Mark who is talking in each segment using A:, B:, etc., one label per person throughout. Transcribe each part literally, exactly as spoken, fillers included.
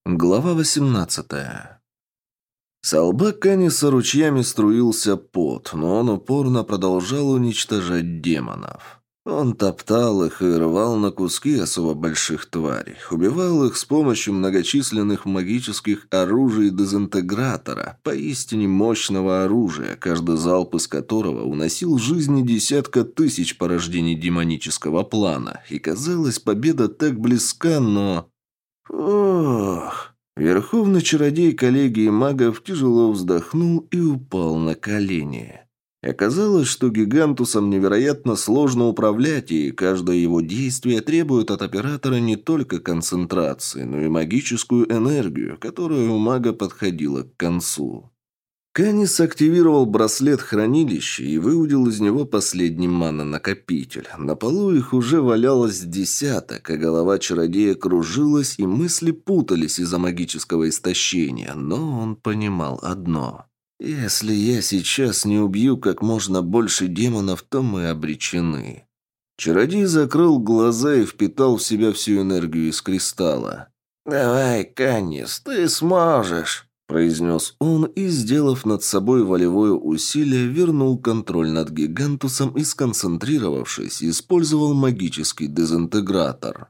A: Глава восемнадцатая. С лба Каниса ручьями струился пот, но он упорно продолжал уничтожать демонов. Он топтал их и рвал на куски особо больших тварей, убивал их с помощью многочисленных магических оружий дезинтегратора, поистине мощного оружия, каждый залп из которого уносил жизни десятка тысяч порождений демонического плана, и казалось, победа так близка, но... Ох... Верховный чародей коллегии магов тяжело вздохнул и упал на колени. Оказалось, что гигантусом невероятно сложно управлять, и каждое его действие требует от оператора не только концентрации, но и магическую энергию, которая у мага подходила к концу. Канис активировал браслет хранилища и выудил из него последний мана-накопитель. На полу их уже валялось десяток, а голова чародея кружилась, и мысли путались из-за магического истощения, но он понимал одно. «Если я сейчас не убью как можно больше демонов, то мы обречены». Чародей закрыл глаза и впитал в себя всю энергию из кристалла. «Давай, Канис, ты сможешь!» произнес он и, сделав над собой волевое усилие, вернул контроль над гигантусом и, сконцентрировавшись, использовал магический дезинтегратор.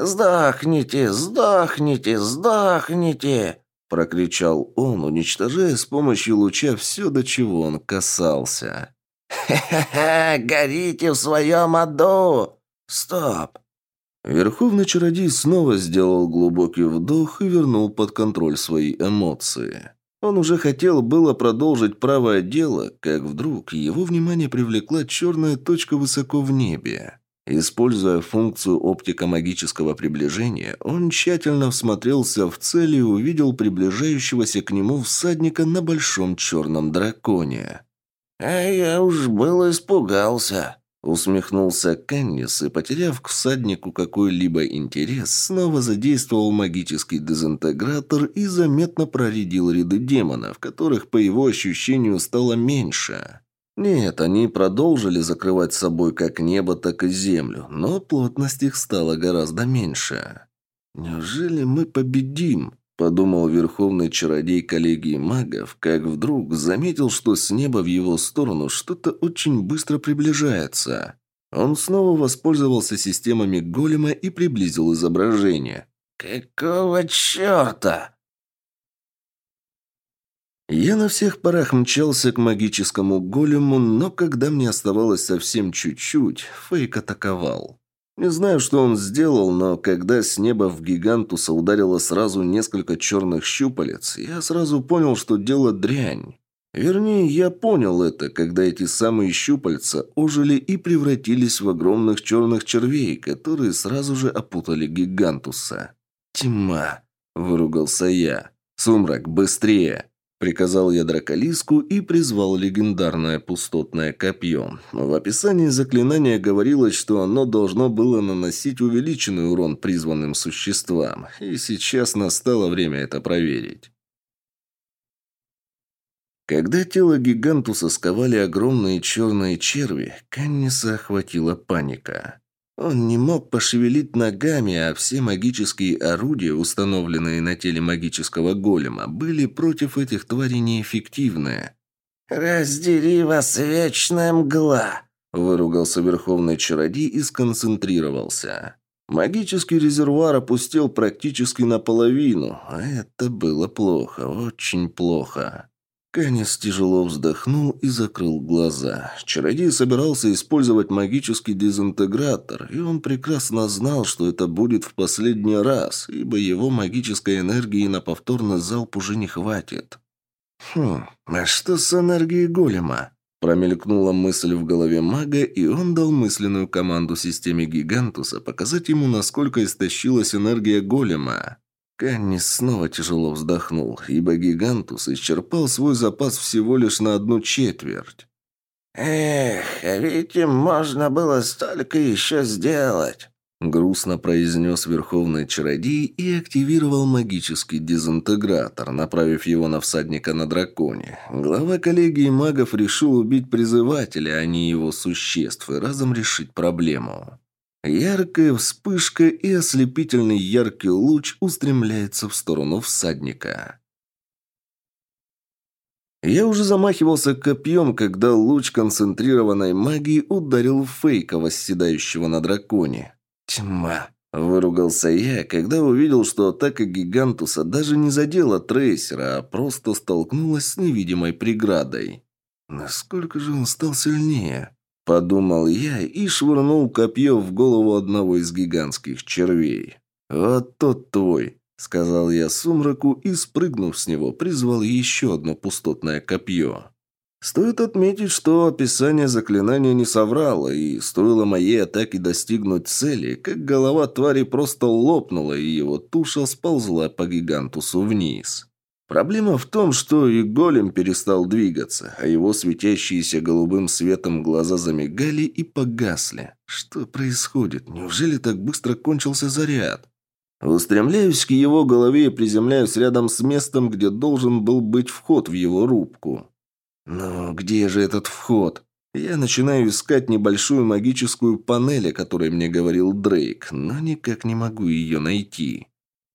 A: «Сдохните, сдохните, сдохните!» – прокричал он, уничтожая с помощью луча все, до чего он касался. «Ха-ха-ха! Горите в своем аду! Стоп!» Верховный чародей снова сделал глубокий вдох и вернул под контроль свои эмоции. Он уже хотел было продолжить правое дело, как вдруг его внимание привлекла черная точка высоко в небе. Используя функцию оптико-магического приближения, он тщательно всмотрелся в цель и увидел приближающегося к нему всадника на большом черном драконе. «А я уж было испугался», — усмехнулся Каннис и, потеряв к всаднику какой-либо интерес, снова задействовал магический дезинтегратор и заметно проредил ряды демонов, которых, по его ощущению, стало меньше. Нет, они продолжили закрывать собой как небо, так и землю, но плотность их стала гораздо меньше. «Неужели мы победим?» – подумал верховный чародей коллегии магов, как вдруг заметил, что с неба в его сторону что-то очень быстро приближается. Он снова воспользовался системами голема и приблизил изображение. «Какого черта?» Я на всех парах мчался к магическому голему, но когда мне оставалось совсем чуть-чуть, Фейк атаковал. Не знаю, что он сделал, но когда с неба в гигантуса ударило сразу несколько черных щупалец, я сразу понял, что дело дрянь. Вернее, я понял это, когда эти самые щупальца ожили и превратились в огромных черных червей, которые сразу же опутали гигантуса. «Тьма!» – выругался я. «Сумрак, быстрее!» Приказал я драколиску и призвал легендарное пустотное копье. В описании заклинания говорилось, что оно должно было наносить увеличенный урон призванным существам, и сейчас настало время это проверить. Когда тело гигантуса сковали огромные черные черви, Канниса охватила паника. Он не мог пошевелить ногами, а все магические орудия, установленные на теле магического голема, были против этих тварей неэффективны. «Раздери вас, вечная мгла!» – выругался верховный чародей и сконцентрировался. Магический резервуар опустел практически наполовину, а это было плохо, очень плохо. Канис тяжело вздохнул и закрыл глаза. Чародей собирался использовать магический дезинтегратор, и он прекрасно знал, что это будет в последний раз, ибо его магической энергии на повторный залп уже не хватит. «Хм, а что с энергией голема?» Промелькнула мысль в голове мага, и он дал мысленную команду системе Гигантуса показать ему, насколько истощилась энергия голема. Каннис снова тяжело вздохнул, ибо Гигантус исчерпал свой запас всего лишь на одну четверть. «Эх, а ведь им можно было столько еще сделать!» Грустно произнес верховный чародей и активировал магический дезинтегратор, направив его на всадника на драконе. Глава коллегии магов решил убить призывателя, а не его существ, и разом решить проблему. Яркая вспышка и ослепительный яркий луч устремляется в сторону всадника. Я уже замахивался копьем, когда луч концентрированной магии ударил в Фейка, восседающего на драконе. «Тьма!» – выругался я, когда увидел, что атака Гигантуса даже не задела трейсера, а просто столкнулась с невидимой преградой. Насколько же он стал сильнее? Подумал я и швырнул копье в голову одного из гигантских червей. «Вот тот твой», — сказал я сумраку и, спрыгнув с него, призвал еще одно пустотное копье. Стоит отметить, что описание заклинания не соврало, и стоило моей атаке достигнуть цели, как голова твари просто лопнула, и его туша сползла по гигантусу вниз. Проблема в том, что и голем перестал двигаться, а его светящиеся голубым светом глаза замигали и погасли. Что происходит? Неужели так быстро кончился заряд? Устремляюсь к его голове и приземляюсь рядом с местом, где должен был быть вход в его рубку. Но где же этот вход? Я начинаю искать небольшую магическую панель, о которой мне говорил Дрейк, но никак не могу ее найти.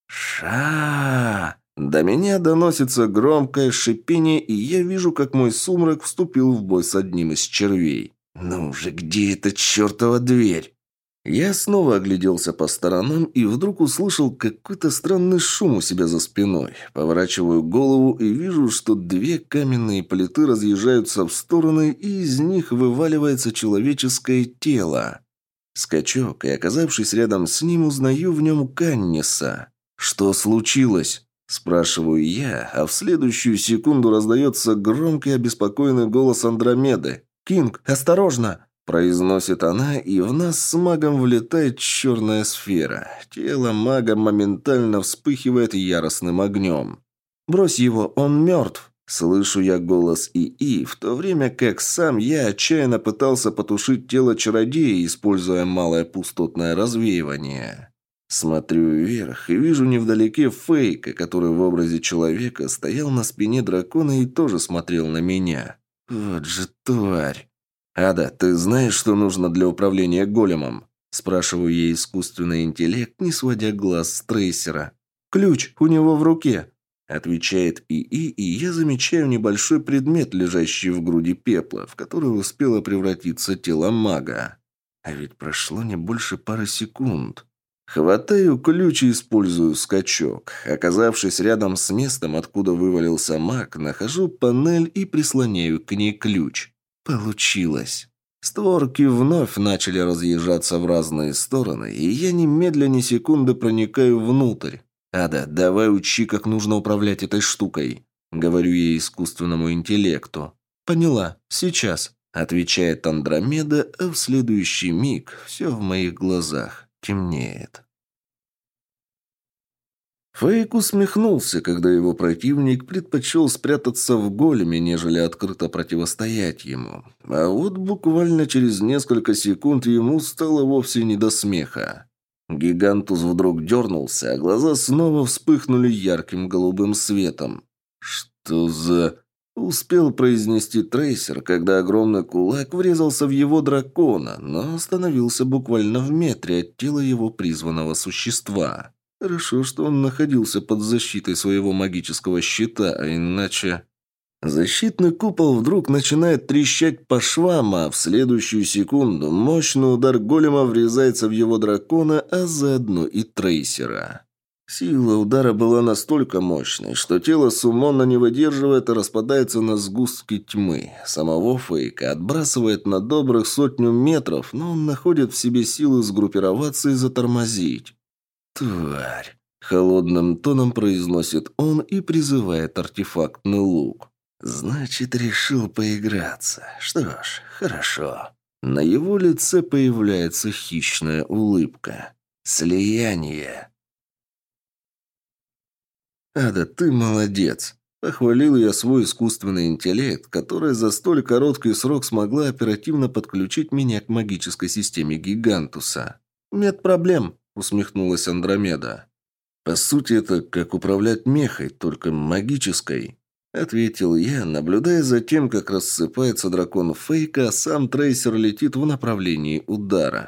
A: Ша! До меня доносится громкое шипение, и я вижу, как мой сумрак вступил в бой с одним из червей. Ну же, где эта чертова дверь? Я снова огляделся по сторонам и вдруг услышал какой-то странный шум у себя за спиной. Поворачиваю голову и вижу, что две каменные плиты разъезжаются в стороны, и из них вываливается человеческое тело. Скачок, и, оказавшись рядом с ним, узнаю в нем Канниса. «Что случилось?» – спрашиваю я, а в следующую секунду раздается громкий обеспокоенный голос Андромеды. «Кинг, осторожно!» – произносит она, и в нас с магом влетает черная сфера. Тело мага моментально вспыхивает яростным огнем. «Брось его, он мертв!» Слышу я голос ИИ, в то время как сам я отчаянно пытался потушить тело чародея, используя малое пустотное развеивание. Смотрю вверх и вижу невдалеке Фейка, который в образе человека стоял на спине дракона и тоже смотрел на меня. Вот же тварь. «Ада, ты знаешь, что нужно для управления големом?» Спрашиваю я искусственный интеллект, не сводя глаз с трейсера. «Ключ у него в руке», — отвечает ИИ, и я замечаю небольшой предмет, лежащий в груди пепла, в который успело превратиться тело мага. А ведь прошло не больше пары секунд. Хватаю ключ и использую скачок. Оказавшись рядом с местом, откуда вывалился маг, нахожу панель и прислоняю к ней ключ. Получилось. Створки вновь начали разъезжаться в разные стороны, и я немедленно ни секунды проникаю внутрь. «Ада, давай учи, как нужно управлять этой штукой», — говорю я искусственному интеллекту. «Поняла. Сейчас», — отвечает Андромеда, а в следующий миг все в моих глазах темнеет. Фейк усмехнулся, когда его противник предпочел спрятаться в големе, нежели открыто противостоять ему. А вот буквально через несколько секунд ему стало вовсе не до смеха. Гигантус вдруг дернулся, а глаза снова вспыхнули ярким голубым светом. «Что за...» — успел произнести трейсер, когда огромный кулак врезался в его дракона, но остановился буквально в метре от тела его призванного существа. Хорошо, что он находился под защитой своего магического щита, а иначе... Защитный купол вдруг начинает трещать по швам, а в следующую секунду мощный удар голема врезается в его дракона, а заодно и трейсера. Сила удара была настолько мощной, что тело Сумона не выдерживает и распадается на сгустки тьмы. Самого Фейка отбрасывает на добрых сотню метров, но он находит в себе силы сгруппироваться и затормозить. «Тварь!» – холодным тоном произносит он и призывает артефактный лук. «Значит, решил поиграться. Что ж, хорошо». На его лице появляется хищная улыбка. «Слияние!» «Ада, ты молодец!» – похвалил я свой искусственный интеллект, который за столь короткий срок смогла оперативно подключить меня к магической системе Гигантуса. «Нет проблем», – усмехнулась Андромеда. «По сути, это как управлять мехой, только магической», – ответил я, наблюдая за тем, как рассыпается дракон Фейка, а сам трейсер летит в направлении удара.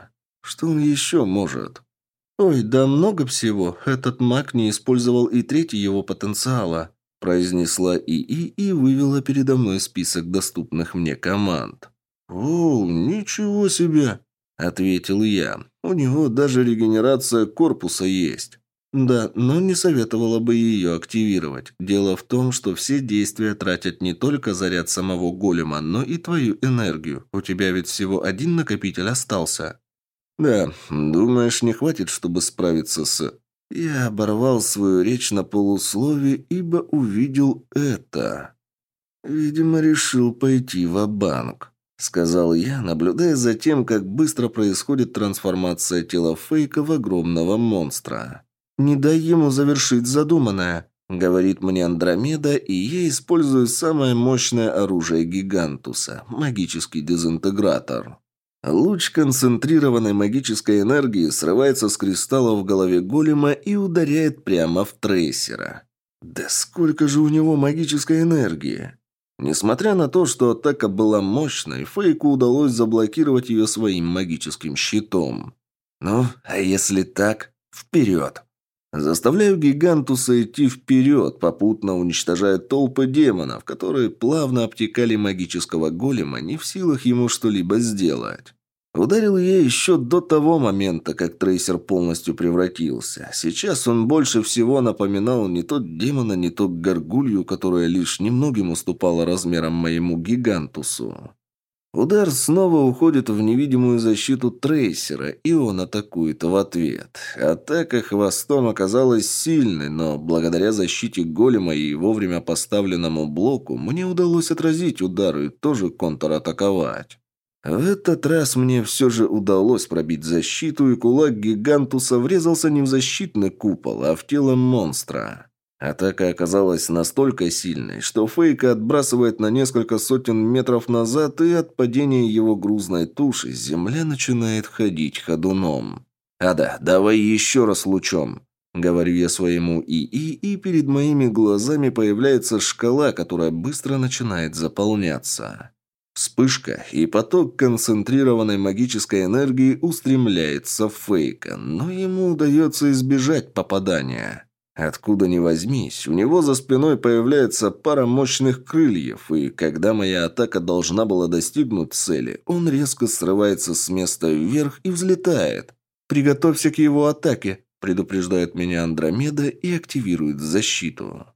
A: Что он еще может? «Ой, да много всего. Этот маг не использовал и трети его потенциала», произнесла ИИ и вывела передо мной список доступных мне команд. «О, ничего себе!» – ответил я. «У него даже регенерация корпуса есть». «Да, но не советовала бы ее активировать. Дело в том, что все действия тратят не только заряд самого голема, но и твою энергию. У тебя ведь всего один накопитель остался». «Да, думаешь, не хватит, чтобы справиться с...» Я оборвал свою речь на полуслове, ибо увидел это. «Видимо, решил пойти ва-банк», — сказал я, наблюдая за тем, как быстро происходит трансформация тела Фейка в огромного монстра. «Не дай ему завершить задуманное», — говорит мне Андромеда, и я использую самое мощное оружие Гигантуса — магический дезинтегратор. Луч концентрированной магической энергии срывается с кристалла в голове голема и ударяет прямо в трейсера. Да сколько же у него магической энергии! Несмотря на то, что атака была мощной, Фейку удалось заблокировать ее своим магическим щитом. Ну, а если так, вперед! Заставляю Гигантуса идти вперед, попутно уничтожая толпы демонов, которые плавно обтекали магического голема, не в силах ему что-либо сделать. Ударил я еще до того момента, как трейсер полностью превратился. Сейчас он больше всего напоминал не то демона, не то горгулью, которая лишь немногим уступала размерам моему Гигантусу. Удар снова уходит в невидимую защиту трейсера, и он атакует в ответ. Атака хвостом оказалась сильной, но благодаря защите голема и вовремя поставленному блоку мне удалось отразить удар и тоже контратаковать. В этот раз мне все же удалось пробить защиту, и кулак Гигантуса врезался не в защитный купол, а в тело монстра. Атака оказалась настолько сильной, что Фейка отбрасывает на несколько сотен метров назад, и от падения его грузной туши земля начинает ходить ходуном. «Ада, давай еще раз лучом», — говорю я своему ИИ, и перед моими глазами появляется шкала, которая быстро начинает заполняться. Вспышка, и поток концентрированной магической энергии устремляется в Фейка, но ему удается избежать попадания. Откуда ни возьмись, у него за спиной появляется пара мощных крыльев, и когда моя атака должна была достигнуть цели, он резко срывается с места вверх и взлетает. «Приготовься к его атаке», – предупреждает меня Андромеда и активирует защиту.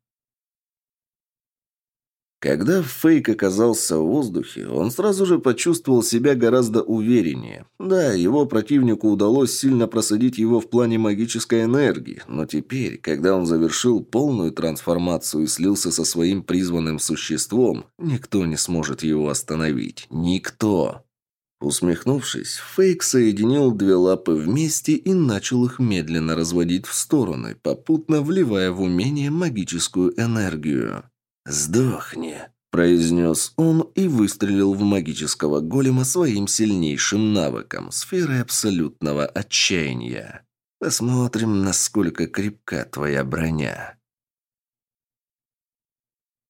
A: Когда Фейк оказался в воздухе, он сразу же почувствовал себя гораздо увереннее. Да, его противнику удалось сильно просадить его в плане магической энергии, но теперь, когда он завершил полную трансформацию и слился со своим призванным существом, никто не сможет его остановить. Никто. Усмехнувшись, Фейк соединил две лапы вместе и начал их медленно разводить в стороны, попутно вливая в умение магическую энергию. «Сдохни», – произнес он и выстрелил в магического голема своим сильнейшим навыком – сферой абсолютного отчаяния. «Посмотрим, насколько крепка твоя броня».